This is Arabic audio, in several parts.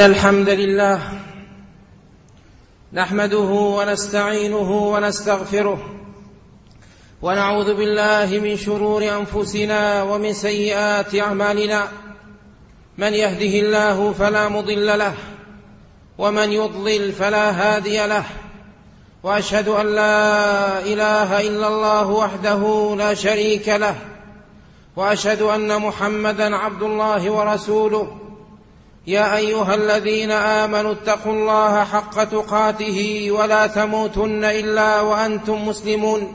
الحمد لله نحمده ونستعينه ونستغفره ونعوذ بالله من شرور أنفسنا ومن سيئات أعمالنا. من يهده الله فلا مضل له ومن يضلل فلا هادي له، وأشهد أن لا إله إلا الله وحده لا شريك له، وأشهد أن محمدًا عبد الله ورسوله. يا أيها الذين آمنوا اتقوا الله حق تقاته ولا تموتن إلا وأنتم مسلمون.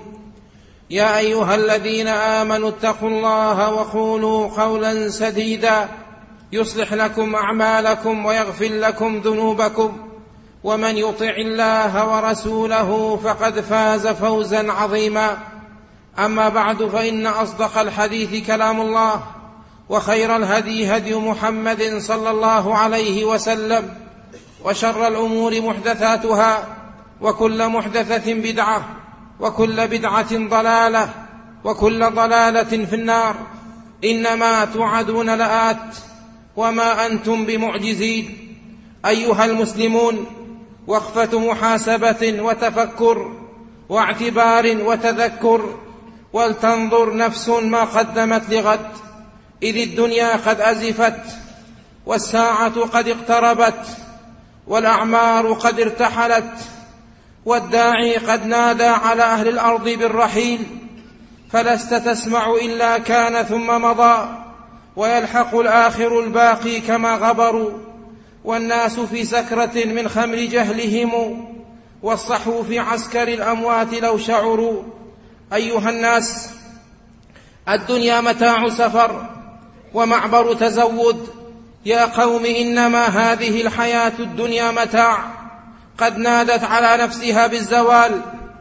يا أيها الذين آمنوا اتقوا الله وقولوا قولا سديدا يصلح لكم أعمالكم ويغفر لكم ذنوبكم، ومن يطع الله ورسوله فقد فاز فوزا عظيما. أما بعد، فإن أصدق الحديث كلام الله، وخير الهدي هدي محمد صلى الله عليه وسلم، وشر الأمور محدثاتها، وكل محدثة بدعة، وكل بدعة ضلالة، وكل ضلالة في النار. إنما توعدون لآت وما أنتم بمعجزين. أيها المسلمون، وقفة محاسبة وتفكر واعتبار وتذكر، ولتنظر نفس ما قدمت لغد، إذ الدنيا قد أزفت، والساعة قد اقتربت، والأعمار قد ارتحلت، والداعي قد نادى على أهل الأرض بالرحيل، فلست تسمع إلا كان ثم مضى، ويلحق الآخر الباقي كما غبروا. والناس في سكرة من خمر جهلهم، والصحو في عسكر الأموات لو شعروا. أيها الناس، الدنيا متاع سفر ومعبر تزود. يا قوم، إنما هذه الحياة الدنيا متاع، قد نادت على نفسها بالزوال،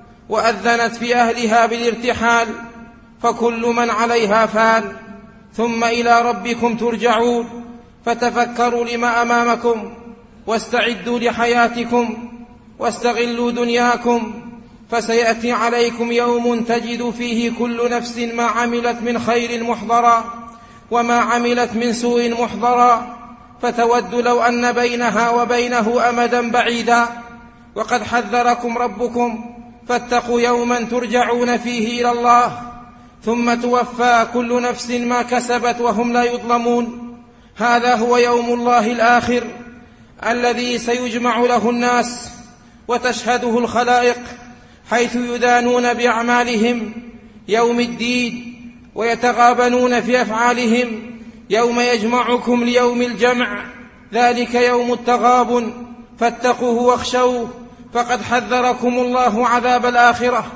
وأذنت في أهلها بالارتحال، فكل من عليها فان، ثم إلى ربكم ترجعون. فتفكروا لما أمامكم، واستعدوا لحياتكم، واستغلوا دنياكم، فسيأتي عليكم يوم تجد فيه كل نفس ما عملت من خير محضرا، وما عملت من سوء محضرا، فتود لو أن بينها وبينه أمدا بعيدا. وقد حذركم ربكم، فاتقوا يوما ترجعون فيه إلى الله، ثم توفى كل نفس ما كسبت وهم لا يظلمون. هذا هو يوم الله الآخر، الذي سيجمع له الناس وتشهده الخلائق، حيث يدانون بأعمالهم يوم الدين، ويتغابنون في أفعالهم يوم يجمعكم ليوم الجمع، ذلك يوم التغابن، فاتقوه واخشوه. فقد حذركم الله عذاب الآخرة،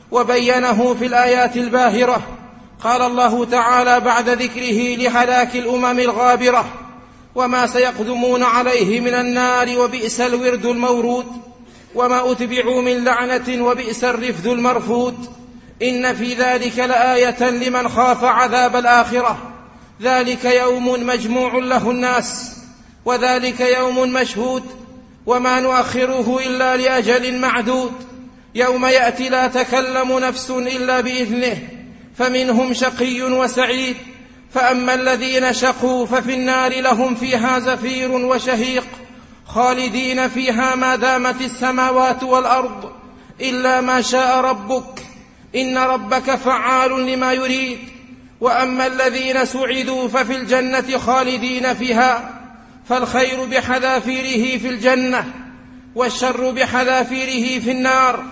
وبينه في الآيات الباهرة. قال الله تعالى بعد ذكره لهلاك الأمم الغابرة وما سيقدمون عليه من النار، وبئس الورد المورود، وما أتبعوا من لعنة، وبئس الرفد المرفود. إن في ذلك لآية لمن خاف عذاب الآخرة. ذلك يوم مجموع له الناس، وذلك يوم مشهود، وما نؤخره إلا لأجل معدود. يوم يأتي لا تكلم نفس إلا بإذنه، فمنهم شقي وسعيد. فأما الذين شقوا ففي النار لهم فيها زفير وشهيق، خالدين فيها ما دامت السماوات والأرض إلا ما شاء ربك، إن ربك فعال لما يريد. وأما الذين سعدوا ففي الجنة خالدين فيها، فالخير بحذافيره في الجنة، والشر بحذافيره في النار.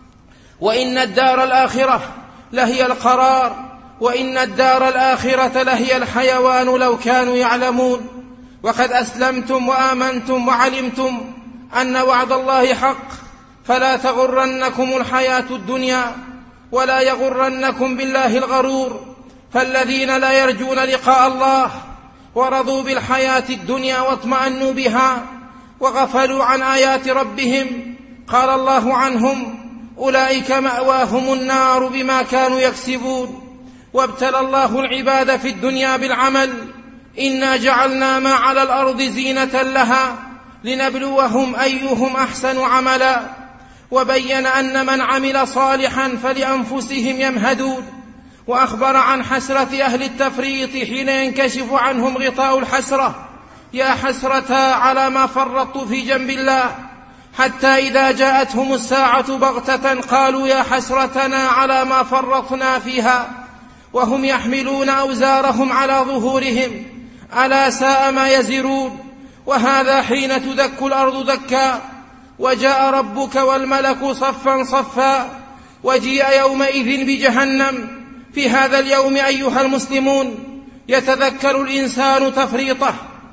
وإن الدار الآخرة لهي القرار، وإن الدار الآخرة لهي الحيوان لو كانوا يعلمون. وقد أسلمتم وآمنتم وعلمتم أن وعد الله حق، فلا تغرنكم الحياة الدنيا، ولا يغرنكم بالله الغرور. فالذين لا يرجون لقاء الله ورضوا بالحياة الدنيا واطمأنوا بها، وغفلوا عن آيات ربهم، قال الله عنهم: أولئك مأواهم النار بما كانوا يكسبون. وابتلى الله العباد في الدنيا بالعمل: إنا جعلنا ما على الأرض زينة لها لنبلوهم أيهم أحسن عملا. وبين أن من عمل صالحا فلأنفسهم يمهدون. وأخبر عن حسرة أهل التفريط حين ينكشف عنهم غطاء الحسرة، يا حسرة على ما فرطت في جنب الله، حتى إذا جاءتهم الساعة بغتة قالوا يا حسرتنا على ما فرطنا فيها وهم يحملون أوزارهم على ظهورهم، ألا ساء ما يزرون. وهذا حين تدك الأرض دكا، وجاء ربك والملك صفا صفا، وجيء يومئذ بجهنم. في هذا اليوم أيها المسلمون يتذكر الإنسان تفريطه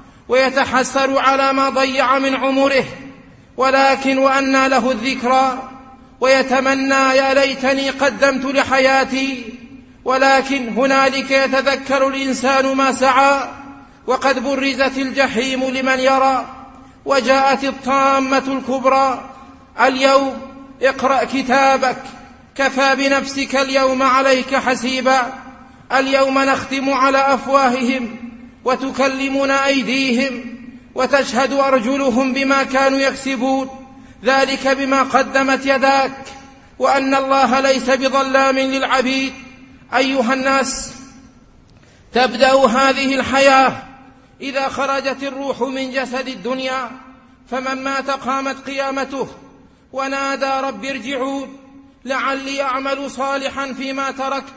ويتحسر على ما ضيع من عمره، ولكن وأنى له الذكرى ويتمنى يا ليتني قدمت لحياتي. ولكن هنالك يتذكر الإنسان ما سعى، وقد برزت الجحيم لمن يرى، وجاءت الطامة الكبرى. اليوم اقرأ كتابك، كفى بنفسك اليوم عليك حسيبا. اليوم نختم على أفواههم وتكلمنا أيديهم وتشهد أرجلهم بما كانوا يكسبون، ذلك بما قدمت يداك، وأن الله ليس بظلام للعبيد. أيها الناس، تبدأ هذه الحياة إذا خرجت الروح من جسد الدنيا، فمن مات قامت قيامته ونادى رب ارجعون لعلي أعمل صالحا فيما تركت،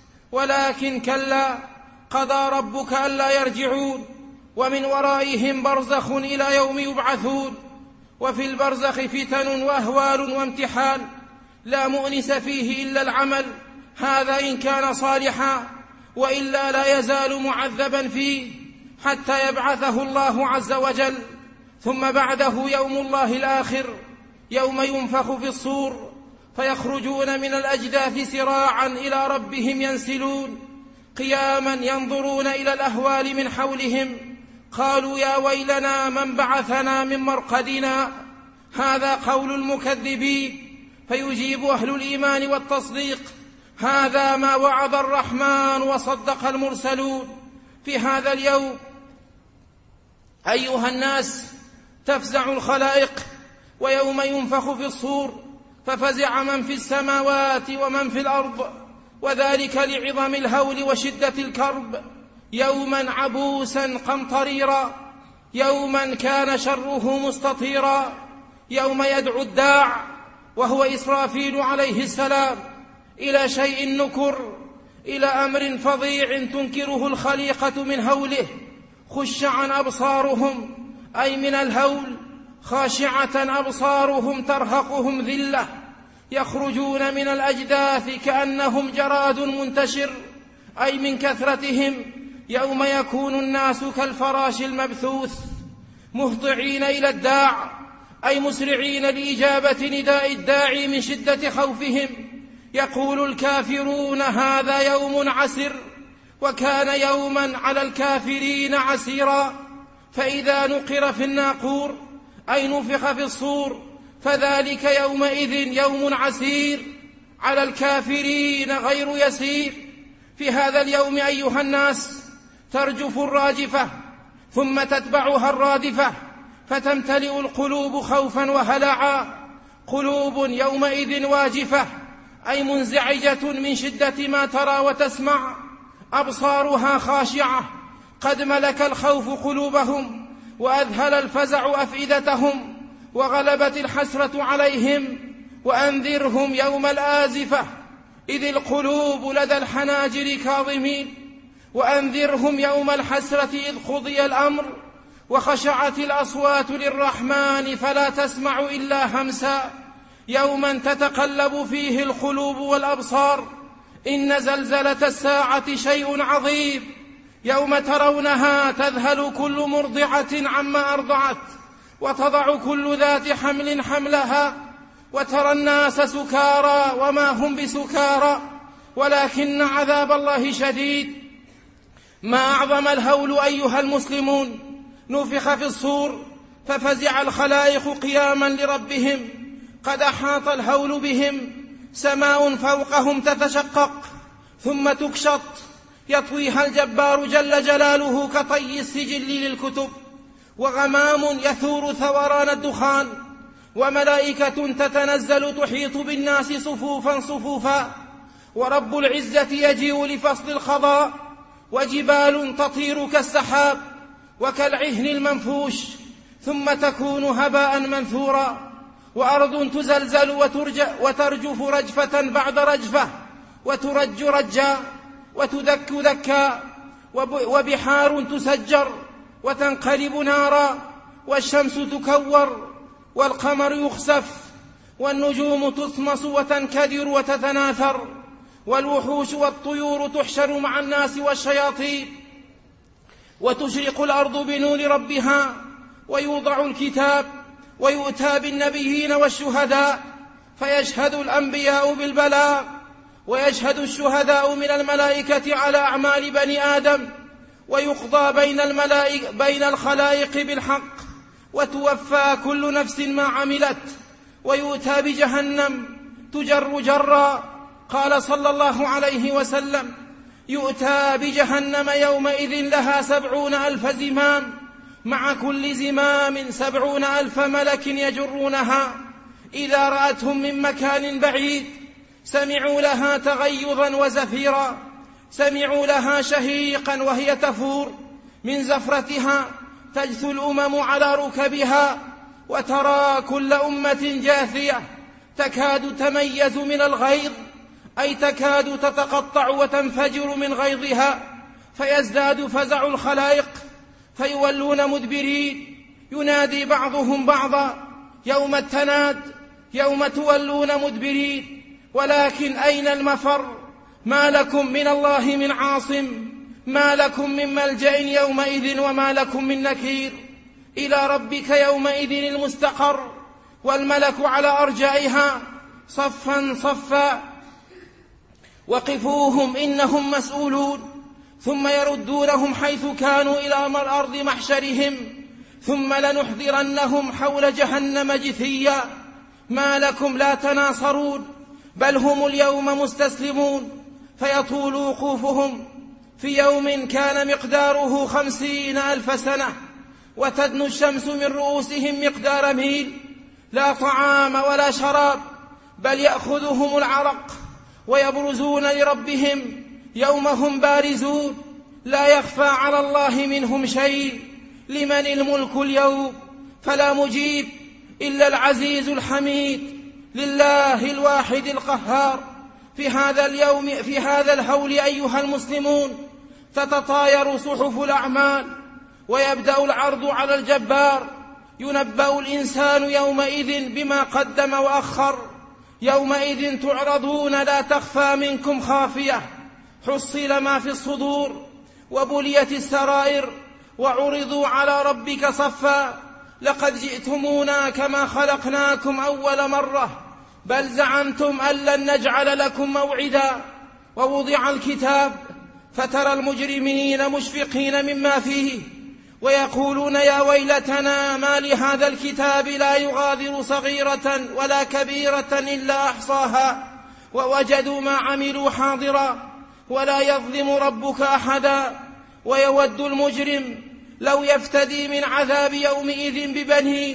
ولكن كلا قضى ربك ألا يرجعون، ومن ورائهم برزخ إلى يوم يبعثون. وفي البرزخ فتن وأهوال وامتحان لا مؤنس فيه إلا العمل، هذا إن كان صالحا، وإلا لا يزال معذبا فيه حتى يبعثه الله عز وجل. ثم بعده يوم الله الآخر، يوم ينفخ في الصور فيخرجون من الأجداث سراعا إلى ربهم ينسلون، قياما ينظرون إلى الأهوال من حولهم، قالوا يا ويلنا من بعثنا من مرقدنا. هذا قول المكذبين، فيجيب أهل الإيمان والتصديق هذا ما وعد الرحمن وصدق المرسلون. في هذا اليوم أيها الناس تفزع الخلائق، ويوم ينفخ في الصور ففزع من في السماوات ومن في الأرض، وذلك لعظم الهول وشدة الكرب. يوما عبوسا قمطريرا، يوما كان شره مستطيرا، يوم يدعو الداع وهو إسرافيل عليه السلام إلى شيء نكر، إلى أمر فظيع تنكره الخليقة من هوله. خشعا أبصارهم أي من الهول، خاشعة أبصارهم ترهقهم ذلة، يخرجون من الأجداث كأنهم جراد منتشر، أي من كثرتهم. يوم يكون الناس كالفراش المبثوث، مهطعين إلى الداع أي مسرعين لإجابة نداء الداعي من شدة خوفهم. يقول الكافرون هذا يوم عسر، وكان يوما على الكافرين عسيرا. فإذا نقر في الناقور أي نفخ في الصور، فذلك يومئذ يوم عسير على الكافرين غير يسير. في هذا اليوم أيها الناس ترجف الراجفة، ثم تتبعها الرادفة، فتمتلئ القلوب خوفا وهلعا. قلوب يومئذ واجفة أي منزعجة من شدة ما ترى وتسمع، أبصارها خاشعة، قد ملك الخوف قلوبهم، وأذهل الفزع أفئدتهم، وغلبت الحسرة عليهم. وأنذرهم يوم الآزفة إذ القلوب لدى الحناجر كاظمين، وأنذرهم يوم الحسرة إذ قضي الأمر وخشعت الأصوات للرحمن فلا تسمع إلا همسا. يوما تتقلب فيه القلوب والأبصار، إن زلزلة الساعة شيء عظيم. يوم ترونها تذهل كل مرضعة عما أرضعت، وتضع كل ذات حمل حملها، وترى الناس سكارى وما هم بسكارى ولكن عذاب الله شديد. ما أعظم الهول أيها المسلمون. نفخ في الصور ففزع الخلائق قياما لربهم، قد أحاط الهول بهم، سماء فوقهم تتشقق ثم تكشط، يطويها الجبار جل جلاله كطي السجل للكتب، وغمام يثور ثوران الدخان، وملائكة تتنزل تحيط بالناس صفوفا صفوفا، ورب العزة يجيء لفصل القضاء، وجبال تطير كالسحاب، وكالعهن المنفوش، ثم تكون هباء منثورا، وأرض تزلزل وترجف رجفة بعد رجفة، وترج رجا، وتدك دكا، وبحار تسجر وتنقلب نارا، والشمس تكور، والقمر يخسف، والنجوم تطمس وتنكدر وتتناثر، والوحوش والطيور تحشر مع الناس والشياطين، وتشرق الأرض بنور ربها، ويوضع الكتاب، ويؤتى بالنبيين والشهداء، فيشهد الأنبياء بالبلاغ، ويشهد الشهداء من الملائكة على أعمال بني آدم، ويقضى بين الخلائق بالحق، وتوفى كل نفس ما عملت، ويؤتى بجهنم تجر جرا. قال صلى الله عليه وسلم: يؤتى بجهنم يومئذ لها 70,000 زمام، مع كل زمام 70,000 ملك يجرونها، إذا رأتهم من مكان بعيد سمعوا لها تغيظا وزفيرا، سمعوا لها شهيقا وهي تفور، من زفرتها تجثو الأمم على ركبها، وترى كل أمة جاثية تكاد تميز من الغيظ، أي تكاد تتقطع وتنفجر من غيظها، فيزداد فزع الخلائق، فيولون مدبرين، ينادي بعضهم بعضا يوم التناد: يوم تولون مدبرين، ولكن أين المفر؟ ما لكم من الله من عاصم، ما لكم من ملجأ يومئذ، وما لكم من نكير. إلى ربك يومئذ المستقر، والملك على أرجائها صفا صفا، وقفوهم إنهم مسؤولون، ثم يردونهم حيث كانوا إلى الأرض محشرهم، ثم لنحضرنهم حول جهنم جثيا. ما لكم لا تناصرون، بل هم اليوم مستسلمون. فيطول وقوفهم في يوم كان مقداره 50,000 سنة، وتدنو الشمس من رؤوسهم مقدار ميل، لا طعام ولا شراب، بل يأخذهم العرق، ويبرزون لربهم يوم هم بارزون، لا يخفى على الله منهم شيء. لمن الملك اليوم؟ فلا مجيب إلا العزيز الحميد، لله الواحد القهار. في هذا الهول أيها المسلمون تتطاير صحف الأعمال، ويبدأ العرض على الجبار. ينبأ الإنسان يومئذ بما قدم وأخر، يومئذ تعرضون لا تخفى منكم خافية، حصل ما في الصدور، وبليت السرائر، وعرضوا على ربك صفا. لقد جئتمونا كما خلقناكم أول مرة، بل زعمتم أن لن نجعل لكم موعدا. ووضع الكتاب فترى المجرمين مشفقين مما فيه، ويقولون: يا ويلتنا ما لهذا الكتاب لا يغادر صغيرة ولا كبيرة إلا أحصاها، ووجدوا ما عملوا حاضرا، ولا يظلم ربك أحدا. ويود المجرم لو يفتدي من عذاب يومئذ ببنيه،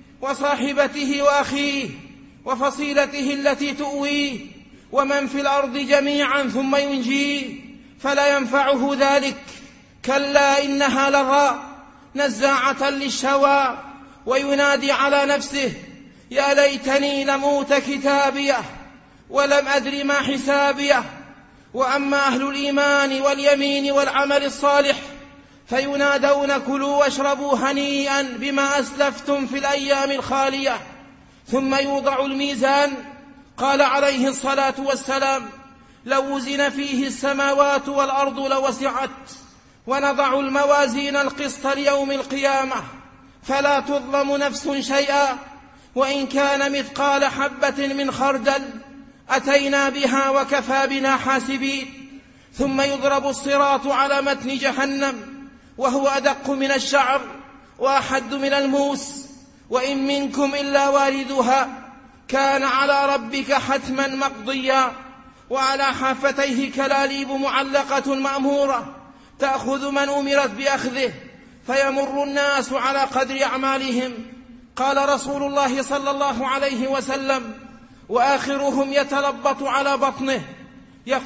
وصاحبته وأخيه، وفصيلته التي تؤويه، ومن في الأرض جميعا ثم ينجيه، فلا ينفعه ذلك. كلا إنها لظى نزاعة للشوى، وينادي على نفسه: يا ليتني لموت كتابيه، ولم أدر ما حسابيه. وأما أهل الإيمان واليمين والعمل الصالح فينادون: كلوا واشربوا هنيئا بما أسلفتم في الأيام الخالية. ثم يوضع الميزان. قال عليه الصلاة والسلام: لو وزن فيه السماوات والأرض لوسعت. ونضع الموازين القسط ليوم القيامة فلا تظلم نفس شيئا، وإن كان مثقال حبة من خردل أتينا بها وكفى بنا حاسبين. ثم يضرب الصراط على متن جهنم، وهو أدق من الشعر وأحد من الموس، وإن منكم إلا واردها، كان على ربك حتما مقضيا. وعلى حافتيه كلاليب معلقة مأمورة تأخذ من أمرت بأخذه، فيمر الناس على قدر أعمالهم. قال رسول الله صلى الله عليه وسلم: وآخرهم يتلبط على بطنه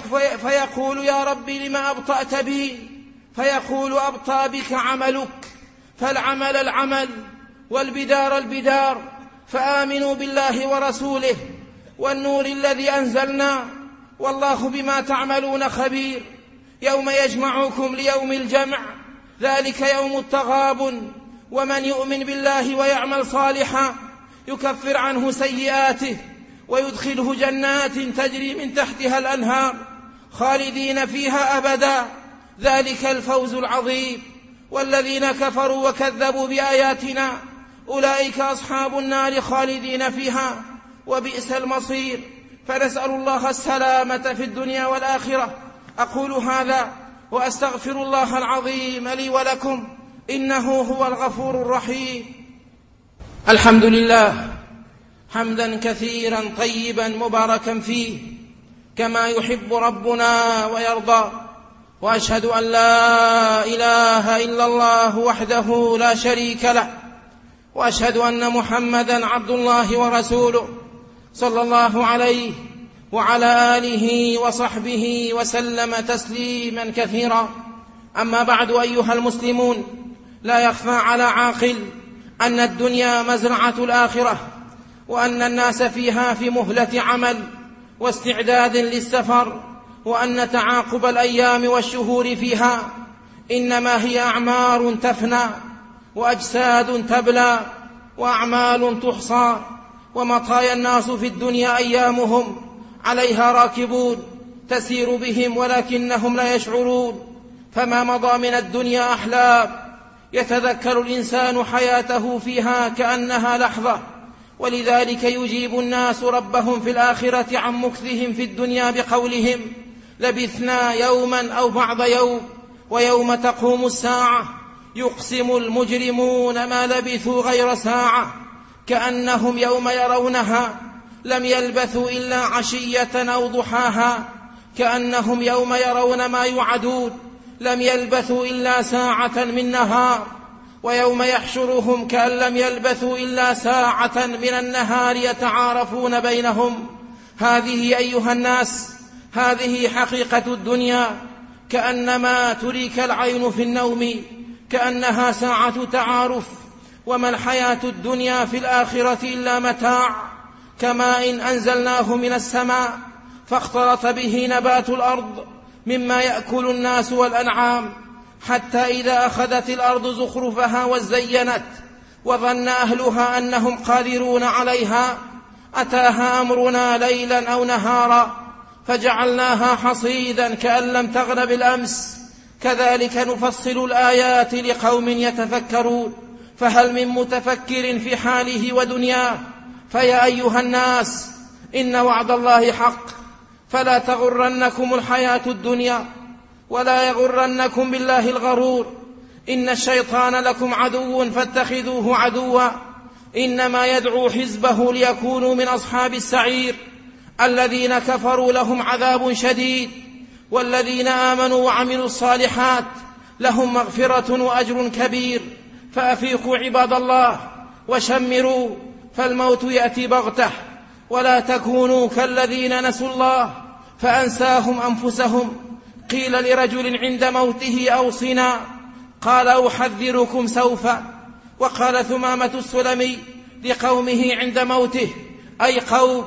فيقول: يا رب لما أبطأت بي؟ فيقول: أبطأ بك عملك، فالعمل العمل والبدار البدار، فآمنوا بالله ورسوله والنور الذي أنزلنا، والله بما تعملون خبير. يوم يجمعكم ليوم الجمع، ذلك يوم التغابن. ومن يؤمن بالله ويعمل صالحا يكفر عنه سيئاته ويدخله جنات تجري من تحتها الأنهار خالدين فيها أبدا، ذلك الفوز العظيم. والذين كفروا وكذبوا بآياتنا أولئك أصحاب النار خالدين فيها وبئس المصير. فنسأل الله السلامة في الدنيا والآخرة. أقول هذا وأستغفر الله العظيم لي ولكم، إنه هو الغفور الرحيم. الحمد لله حمدا كثيرا طيبا مباركا فيه كما يحب ربنا ويرضى، وأشهد أن لا إله إلا الله وحده لا شريك له، وأشهد أن محمدا عبد الله ورسوله صلى الله عليه وعلى آله وصحبه وسلم تسليما كثيرا. أما بعد، أيها المسلمون، لا يخفى على عاقل أن الدنيا مزرعة الآخرة، وأن الناس فيها في مهلة عمل واستعداد للسفر، وأن تعاقب الأيام والشهور فيها إنما هي أعمار تفنى وأجساد تبلى وأعمال تحصى، ومطايا الناس في الدنيا أيامهم عليها راكبون تسير بهم ولكنهم لا يشعرون. فما مضى من الدنيا أحلام يتذكر الإنسان حياته فيها كأنها لحظة، ولذلك يجيب الناس ربهم في الآخرة عن مكثهم في الدنيا بقولهم: لبثنا يوما أو بعض يوم. ويوم تقوم الساعة يقسم المجرمون ما لبثوا غير ساعة، كأنهم يوم يرونها لم يلبثوا إلا عشية أو ضحاها، كأنهم يوم يرون ما يوعدون لم يلبثوا إلا ساعة من نهار. ويوم يحشرهم كأن لم يلبثوا إلا ساعة من النهار يتعارفون بينهم. هذه أيها الناس، هذه حقيقة الدنيا، كأنما تريك العين في النوم، كأنها ساعة تعارف. وما الحياة الدنيا في الآخرة إلا متاع، كماء إن أنزلناه من السماء فاختلط به نبات الأرض مما يأكل الناس والأنعام، حتى إذا أخذت الأرض زخرفها وزينت وظن أهلها أنهم قادرون عليها أتاها أمرنا ليلا أو نهارا فجعلناها حصيدا كأن لم تغن بالأمس. كذلك نفصل الآيات لقوم يتفكرون. فهل من متفكر في حاله ودنياه؟ فيا أيها الناس، إن وعد الله حق، فلا تغرنكم الحياة الدنيا ولا يغرنكم بالله الغرور. إن الشيطان لكم عدو فاتخذوه عدوا، إنما يدعو حزبه ليكونوا من أصحاب السعير. الذين كفروا لهم عذاب شديد، والذين آمنوا وعملوا الصالحات لهم مغفرة وأجر كبير. فأفيقوا عباد الله وشمروا، فالموت يأتي بغته. ولا تكونوا كالذين نسوا الله فأنساهم أنفسهم. قيل لرجل عند موته أوصنا، قال أحذركم سوفا. وقال ثمامة السلمي لقومه عند موته: أي قوم،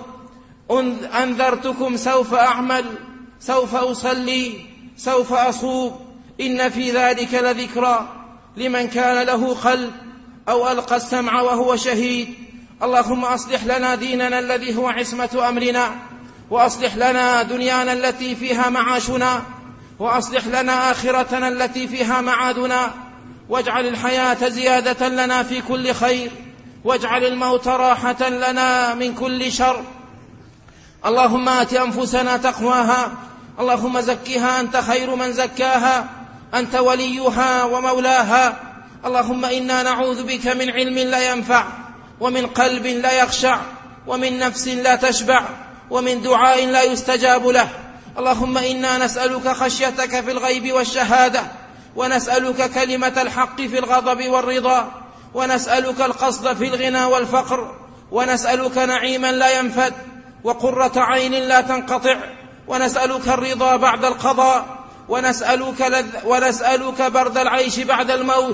أنذرتكم، سوف أعمل، سوف أصلي، سوف أصوم، إن في ذلك لذكرى لمن كان له قلب أو ألقى السمع وهو شهيد. اللهم أصلح لنا ديننا الذي هو عصمة أمرنا، وأصلح لنا دنيانا التي فيها معاشنا، وأصلح لنا آخرتنا التي فيها معادنا، واجعل الحياة زيادة لنا في كل خير، واجعل الموت راحة لنا من كل شر. اللهم آت أنفسنا تقواها، اللهم زكها أنت خير من زكاها، أنت وليها ومولاها. اللهم إنا نعوذ بك من علم لا ينفع، ومن قلب لا يخشع، ومن نفس لا تشبع، ومن دعاء لا يستجاب له. اللهم إنا نسألك خشيتك في الغيب والشهادة، ونسألك كلمة الحق في الغضب والرضا، ونسألك القصد في الغنى والفقر، ونسألك نعيما لا ينفد، وقرة عين لا تنقطع، ونسألك الرضا بعد القضاء، ونسألك برد العيش بعد الموت.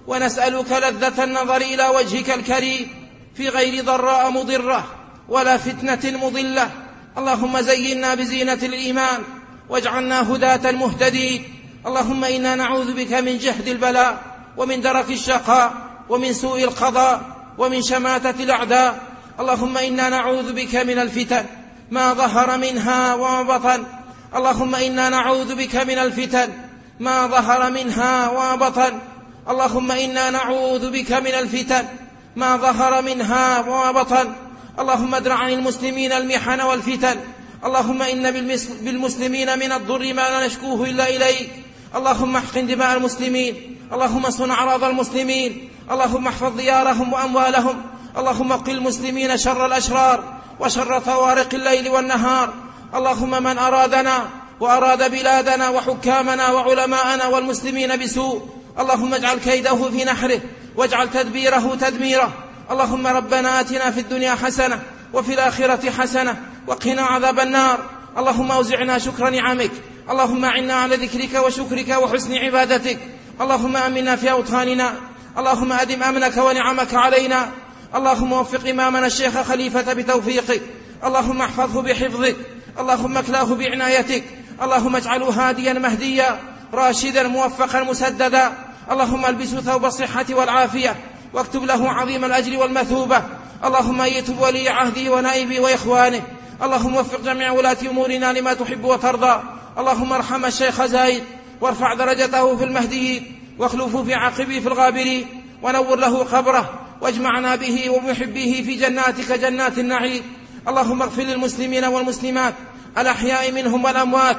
ونسألك لذة النظر إلى وجهك الكريم في غير ضراء مضرة ولا فتنة مضلة. اللهم زينا بزينة الإيمان واجعلنا هداة مهتدين. اللهم إنا نعوذ بك من جهد البلاء ومن درك الشقاء ومن سوء القضاء ومن شماتة الأعداء. اللهم إنا نعوذ بك من الفتن ما ظهر منها وما بطن. اللهم إنا نعوذ بك من الفتن ما ظهر منها وما بطن. اللهم إنا نعوذ بك من الفتن ما ظهر منها وما بطن. اللهم ادرع عن المسلمين المحن والفتن. اللهم إن بالمسلمين من الضر ما لا نشكوه إلا إليك. اللهم احقن دماء المسلمين. اللهم صن أعراض المسلمين. اللهم احفظ ديارهم وأموالهم. اللهم اقل المسلمين شر الأشرار وشر طوارق الليل والنهار. اللهم من أرادنا وأراد بلادنا وحكامنا وعلماءنا والمسلمين بسوء اللهم اجعل كيده في نحره واجعل تدبيره تدميره. اللهم ربنا آتنا في الدنيا حسنة وفي الآخرة حسنة وقنا عذاب النار. اللهم أوزعنا شكر نعمك. اللهم أعنا على ذكرك وشكرك وحسن عبادتك. اللهم أمنا في أوطاننا. اللهم أدم أمنك ونعمك علينا. اللهم وفق إمامنا الشيخ خليفة بتوفيقك. اللهم احفظه بحفظك. اللهم اكلاه بعنايتك. اللهم اجعله هاديا مهديا راشدا موفقا مسددا. اللهم البسه ثوب الصحة والعافية واكتب له عظيم الأجر والمثوبة. اللهم أيتب ولي عهده ونائبه وإخوانه. اللهم وفق جميع ولاة أمورنا لما تحب وترضى. اللهم ارحم الشيخ زايد وارفع درجته في المهديين واخلفه في عقبه في الغابرين ونور له قبره واجمعنا به ومحبه في جناتك جنات النعيم. اللهم اغفر للمسلمين والمسلمات الأحياء منهم والأموات.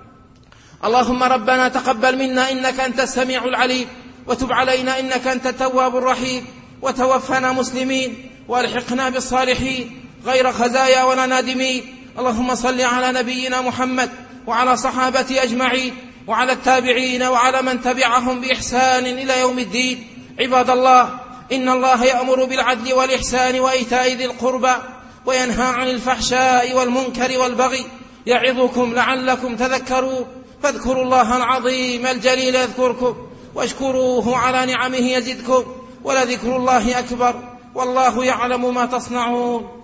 اللهم ربنا تقبل منا إنك أنت السميع العليم وتب علينا إنك أنت التواب الرحيم وتوفنا مسلمين والحقنا بالصالحين غير خزايا ولا نادمين. اللهم صل على نبينا محمد وعلى صحابته أجمعين وعلى التابعين وعلى من تبعهم بإحسان إلى يوم الدين. عباد الله، إن الله يأمر بالعدل والإحسان وإيتاء ذي القربى وينهى عن الفحشاء والمنكر والبغي يعظكم لعلكم تذكرون. فاذكروا الله العظيم الجليل يذكركم واشكروه على نعمه يزدكم ولذكر الله أكبر والله يعلم ما تصنعون.